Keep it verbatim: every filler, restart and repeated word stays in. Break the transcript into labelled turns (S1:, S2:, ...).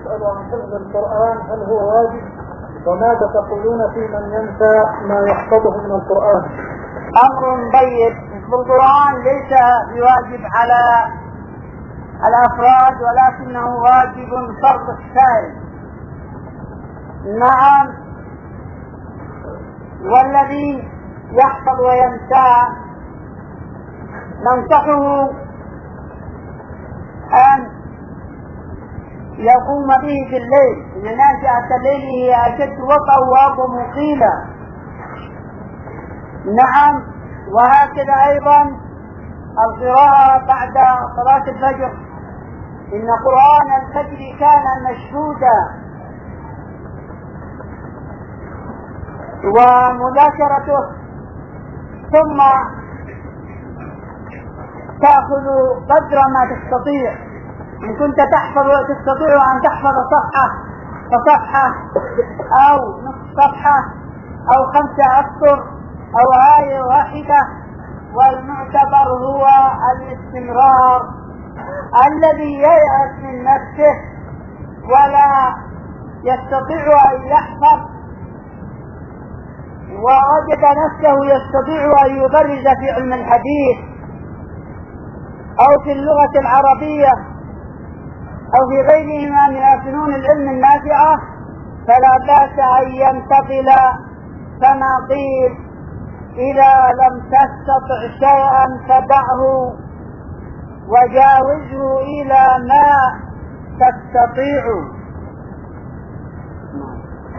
S1: يسأل عن حفظ القرآن هل هو واجب؟ وماذا تقولون في من ينسى ما يحفظه من القرآن؟
S2: أمر طيب. حفظ القرآن ليس بواجب على الأفراد ولكنه واجب فرض كفاية. نعم، والذي يحفظ وينسى ننصحه أن يقوم به في الليل، لأن ناشئة الليل هي أشد وطأ وأقوى مقيلة. نعم، وهكذا أيضا القراءة بعد صلاة الفجر، إن قرآن الفجر كان مشهودا، ومذاكرته، ثم تأخذ قدر ما تستطيع. إن كنت تحفظ تستطيع أن تحفظ صفحة فصفحة أو نصف صفحة أو خمسة أسطر أو آية واحدة، والمعتبر هو الاستمرار. الذي ييأس من نفسه ولا يستطيع أن يحفظ ووجد نفسه يستطيع أن يبرز في علم الحديث أو في اللغة العربية أو في غيرهما من فنون العلم النافعة، فلا بأس أن ينتقل كما قيل: إذا لم تستطع شيئا فدعه وجاوزه إلى ما تستطيع.